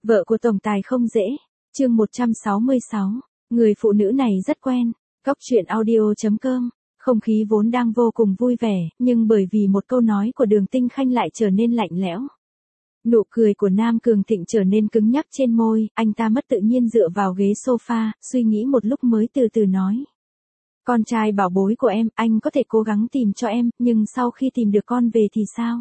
Vợ của tổng tài không dễ. Chương 166. Người phụ nữ này rất quen. Góc truyện audio.com. Không khí vốn đang vô cùng vui vẻ, nhưng bởi vì một câu nói của Đường Tinh Khanh lại trở nên lạnh lẽo. Nụ cười của Nam Cường Thịnh trở nên cứng nhắc trên môi, anh ta mất tự nhiên dựa vào ghế sofa, suy nghĩ một lúc mới từ từ nói. Con trai bảo bối của em, anh có thể cố gắng tìm cho em, nhưng sau khi tìm được con về thì sao?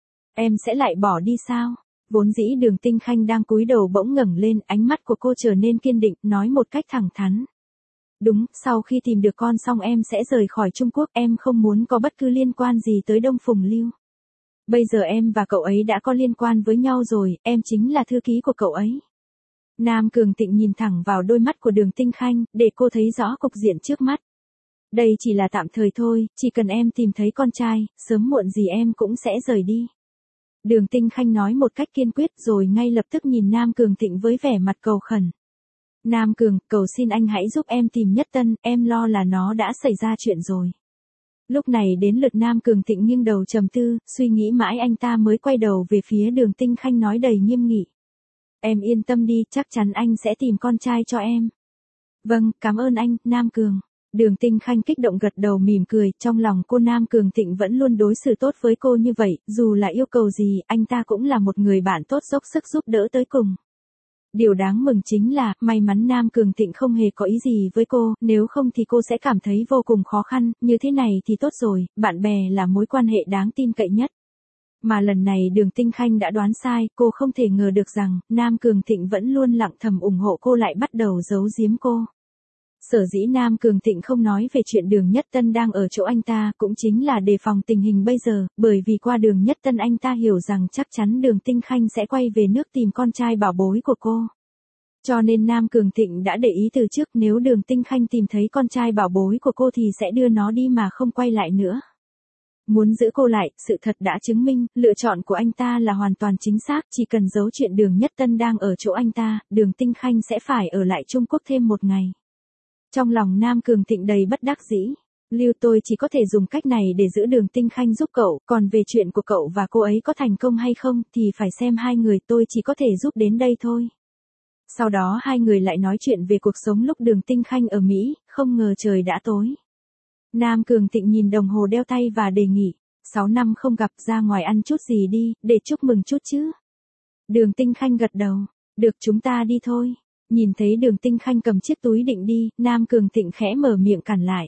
Em sẽ lại bỏ đi sao? Vốn dĩ Đường Tinh Khanh đang cúi đầu bỗng ngẩng lên, ánh mắt của cô trở nên kiên định, nói một cách thẳng thắn. Đúng, sau khi tìm được con xong em sẽ rời khỏi Trung Quốc, em không muốn có bất cứ liên quan gì tới Đông Phùng Lưu. Bây giờ em và cậu ấy đã có liên quan với nhau rồi, em chính là thư ký của cậu ấy. Nam Cường Thịnh nhìn thẳng vào đôi mắt của Đường Tinh Khanh, để cô thấy rõ cục diện trước mắt. Đây chỉ là tạm thời thôi, chỉ cần em tìm thấy con trai, sớm muộn gì em cũng sẽ rời đi. Đường Tinh Khanh nói một cách kiên quyết rồi ngay lập tức nhìn Nam Cường Thịnh với vẻ mặt cầu khẩn. Nam Cường, cầu xin anh hãy giúp em tìm Nhất Tân, em lo là nó đã xảy ra chuyện rồi. Lúc này đến lượt Nam Cường Thịnh nghiêng đầu trầm tư, suy nghĩ mãi anh ta mới quay đầu về phía Đường Tinh Khanh nói đầy nghiêm nghị. Em yên tâm đi, chắc chắn anh sẽ tìm con trai cho em. Vâng, cảm ơn anh, Nam Cường. Đường Tinh Khanh kích động gật đầu mỉm cười, trong lòng cô Nam Cường Thịnh vẫn luôn đối xử tốt với cô như vậy, dù là yêu cầu gì, anh ta cũng là một người bạn tốt dốc sức giúp đỡ tới cùng. Điều đáng mừng chính là, may mắn Nam Cường Thịnh không hề có ý gì với cô, nếu không thì cô sẽ cảm thấy vô cùng khó khăn, như thế này thì tốt rồi, bạn bè là mối quan hệ đáng tin cậy nhất. Mà lần này Đường Tinh Khanh đã đoán sai, cô không thể ngờ được rằng, Nam Cường Thịnh vẫn luôn lặng thầm ủng hộ cô lại bắt đầu giấu giếm cô. Sở dĩ Nam Cường Thịnh không nói về chuyện Đường Nhất Tân đang ở chỗ anh ta cũng chính là đề phòng tình hình bây giờ, bởi vì qua Đường Nhất Tân anh ta hiểu rằng chắc chắn Đường Tinh Khanh sẽ quay về nước tìm con trai bảo bối của cô. Cho nên Nam Cường Thịnh đã để ý từ trước nếu Đường Tinh Khanh tìm thấy con trai bảo bối của cô thì sẽ đưa nó đi mà không quay lại nữa. Muốn giữ cô lại, sự thật đã chứng minh, lựa chọn của anh ta là hoàn toàn chính xác, chỉ cần giấu chuyện Đường Nhất Tân đang ở chỗ anh ta, Đường Tinh Khanh sẽ phải ở lại Trung Quốc thêm một ngày. Trong lòng Nam Cường Thịnh đầy bất đắc dĩ. Lưu, tôi chỉ có thể dùng cách này để giữ Đường Tinh Khanh giúp cậu, còn về chuyện của cậu và cô ấy có thành công hay không thì phải xem hai người, tôi chỉ có thể giúp đến đây thôi. Sau đó hai người lại nói chuyện về cuộc sống lúc Đường Tinh Khanh ở Mỹ, không ngờ trời đã tối. Nam Cường Thịnh nhìn đồng hồ đeo tay và đề nghị, 6 năm không gặp, ra ngoài ăn chút gì đi, để chúc mừng chút chứ. Đường Tinh Khanh gật đầu, được, chúng ta đi thôi. Nhìn thấy Đường Tinh Khanh cầm chiếc túi định đi, Nam Cường Thịnh khẽ mở miệng cản lại.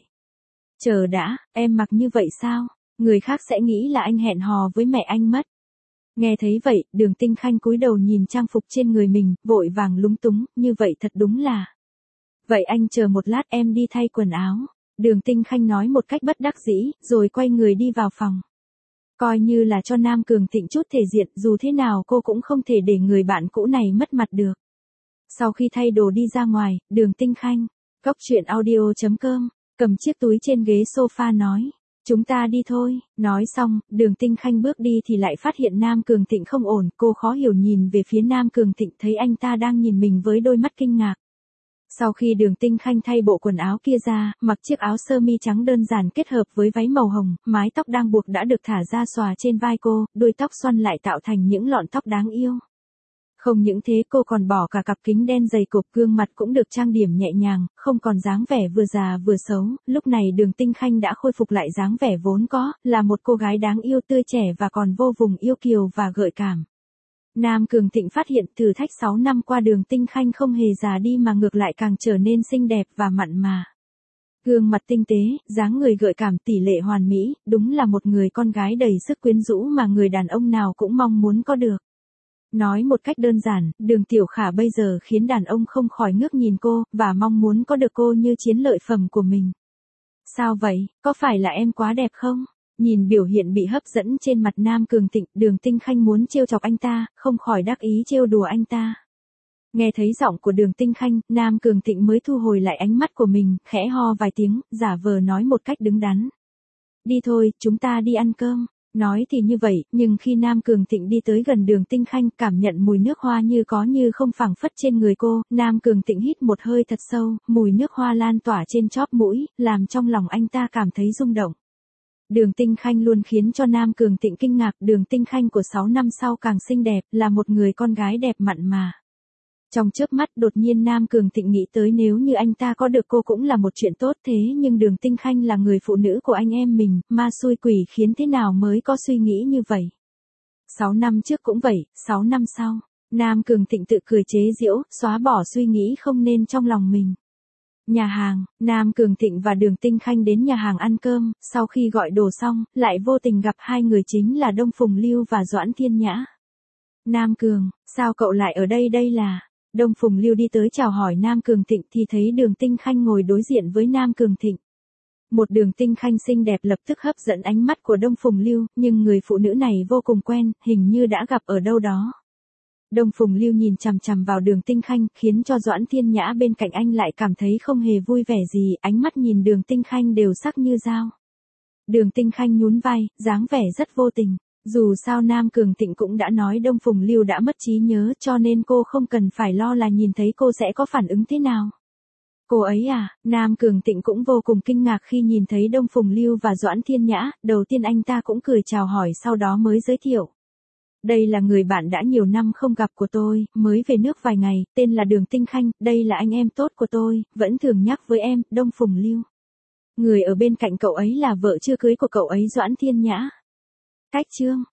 Chờ đã, em mặc như vậy sao? Người khác sẽ nghĩ là anh hẹn hò với mẹ anh mất. Nghe thấy vậy, Đường Tinh Khanh cúi đầu nhìn trang phục trên người mình, vội vàng lúng túng, như vậy thật đúng là. Vậy anh chờ một lát, em đi thay quần áo. Đường Tinh Khanh nói một cách bất đắc dĩ, rồi quay người đi vào phòng. Coi như là cho Nam Cường Thịnh chút thể diện, dù thế nào cô cũng không thể để người bạn cũ này mất mặt được. Sau khi thay đồ đi ra ngoài, Đường Tinh Khanh, góc truyện audio.com, cầm chiếc túi trên ghế sofa nói. Chúng ta đi thôi. Nói xong, Đường Tinh Khanh bước đi thì lại phát hiện Nam Cường Thịnh không ổn, cô khó hiểu nhìn về phía Nam Cường Thịnh thấy anh ta đang nhìn mình với đôi mắt kinh ngạc. Sau khi Đường Tinh Khanh thay bộ quần áo kia ra, mặc chiếc áo sơ mi trắng đơn giản kết hợp với váy màu hồng, mái tóc đang buộc đã được thả ra xòa trên vai cô, đuôi tóc xoăn lại tạo thành những lọn tóc đáng yêu. Không những thế cô còn bỏ cả cặp kính đen dày cộp, gương mặt cũng được trang điểm nhẹ nhàng, không còn dáng vẻ vừa già vừa xấu, lúc này Đường Tinh Khanh đã khôi phục lại dáng vẻ vốn có, là một cô gái đáng yêu tươi trẻ và còn vô cùng yêu kiều và gợi cảm. Nam Cường Thịnh phát hiện thử thách 6 năm qua Đường Tinh Khanh không hề già đi mà ngược lại càng trở nên xinh đẹp và mặn mà. Gương mặt tinh tế, dáng người gợi cảm, tỷ lệ hoàn mỹ, đúng là một người con gái đầy sức quyến rũ mà người đàn ông nào cũng mong muốn có được. Nói một cách đơn giản, Đường Tiểu Khả bây giờ khiến đàn ông không khỏi ngước nhìn cô, và mong muốn có được cô như chiến lợi phẩm của mình. Sao vậy, có phải là em quá đẹp không? Nhìn biểu hiện bị hấp dẫn trên mặt Nam Cường Thịnh, Đường Tinh Khanh muốn trêu chọc anh ta, không khỏi đắc ý trêu đùa anh ta. Nghe thấy giọng của Đường Tinh Khanh, Nam Cường Thịnh mới thu hồi lại ánh mắt của mình, khẽ ho vài tiếng, giả vờ nói một cách đứng đắn. Đi thôi, chúng ta đi ăn cơm. Nói thì như vậy, nhưng khi Nam Cường Thịnh đi tới gần Đường Tinh Khanh, cảm nhận mùi nước hoa như có như không phảng phất trên người cô, Nam Cường Thịnh hít một hơi thật sâu, mùi nước hoa lan tỏa trên chóp mũi, làm trong lòng anh ta cảm thấy rung động. Đường Tinh Khanh luôn khiến cho Nam Cường Thịnh kinh ngạc, Đường Tinh Khanh của 6 năm sau càng xinh đẹp, là một người con gái đẹp mặn mà. Trong chớp mắt đột nhiên Nam Cường Thịnh nghĩ tới nếu như anh ta có được cô cũng là một chuyện tốt, thế nhưng Đường Tinh Khanh là người phụ nữ của anh em mình, ma xui quỷ khiến thế nào mới có suy nghĩ như vậy. 6 năm trước cũng vậy, 6 năm sau, Nam Cường Thịnh tự cười chế giễu, xóa bỏ suy nghĩ không nên trong lòng mình. Nhà hàng, Nam Cường Thịnh và Đường Tinh Khanh đến nhà hàng ăn cơm, sau khi gọi đồ xong, lại vô tình gặp hai người chính là Đông Phùng Lưu và Doãn Thiên Nhã. Nam Cường, sao cậu lại ở đây, đây là... Đông Phùng Lưu đi tới chào hỏi Nam Cường Thịnh thì thấy Đường Tinh Khanh ngồi đối diện với Nam Cường Thịnh. Một Đường Tinh Khanh xinh đẹp lập tức hấp dẫn ánh mắt của Đông Phùng Lưu, nhưng người phụ nữ này vô cùng quen, hình như đã gặp ở đâu đó. Đông Phùng Lưu nhìn chằm chằm vào Đường Tinh Khanh, khiến cho Doãn Thiên Nhã bên cạnh anh lại cảm thấy không hề vui vẻ gì, ánh mắt nhìn Đường Tinh Khanh đều sắc như dao. Đường Tinh Khanh nhún vai, dáng vẻ rất vô tình. Dù sao Nam Cường Thịnh cũng đã nói Đông Phùng Lưu đã mất trí nhớ, cho nên cô không cần phải lo là nhìn thấy cô sẽ có phản ứng thế nào. Cô ấy à, Nam Cường Thịnh cũng vô cùng kinh ngạc khi nhìn thấy Đông Phùng Lưu và Doãn Thiên Nhã, đầu tiên anh ta cũng cười chào hỏi sau đó mới giới thiệu. Đây là người bạn đã nhiều năm không gặp của tôi, mới về nước vài ngày, tên là Đường Tinh Khanh, đây là anh em tốt của tôi, vẫn thường nhắc với em, Đông Phùng Lưu. Người ở bên cạnh cậu ấy là vợ chưa cưới của cậu ấy Doãn Thiên Nhã. Cách chương